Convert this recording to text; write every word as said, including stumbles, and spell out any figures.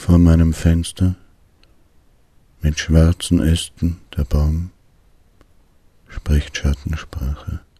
Vor meinem Fenster mit schwarzen Ästen der Baum spricht Schattensprache.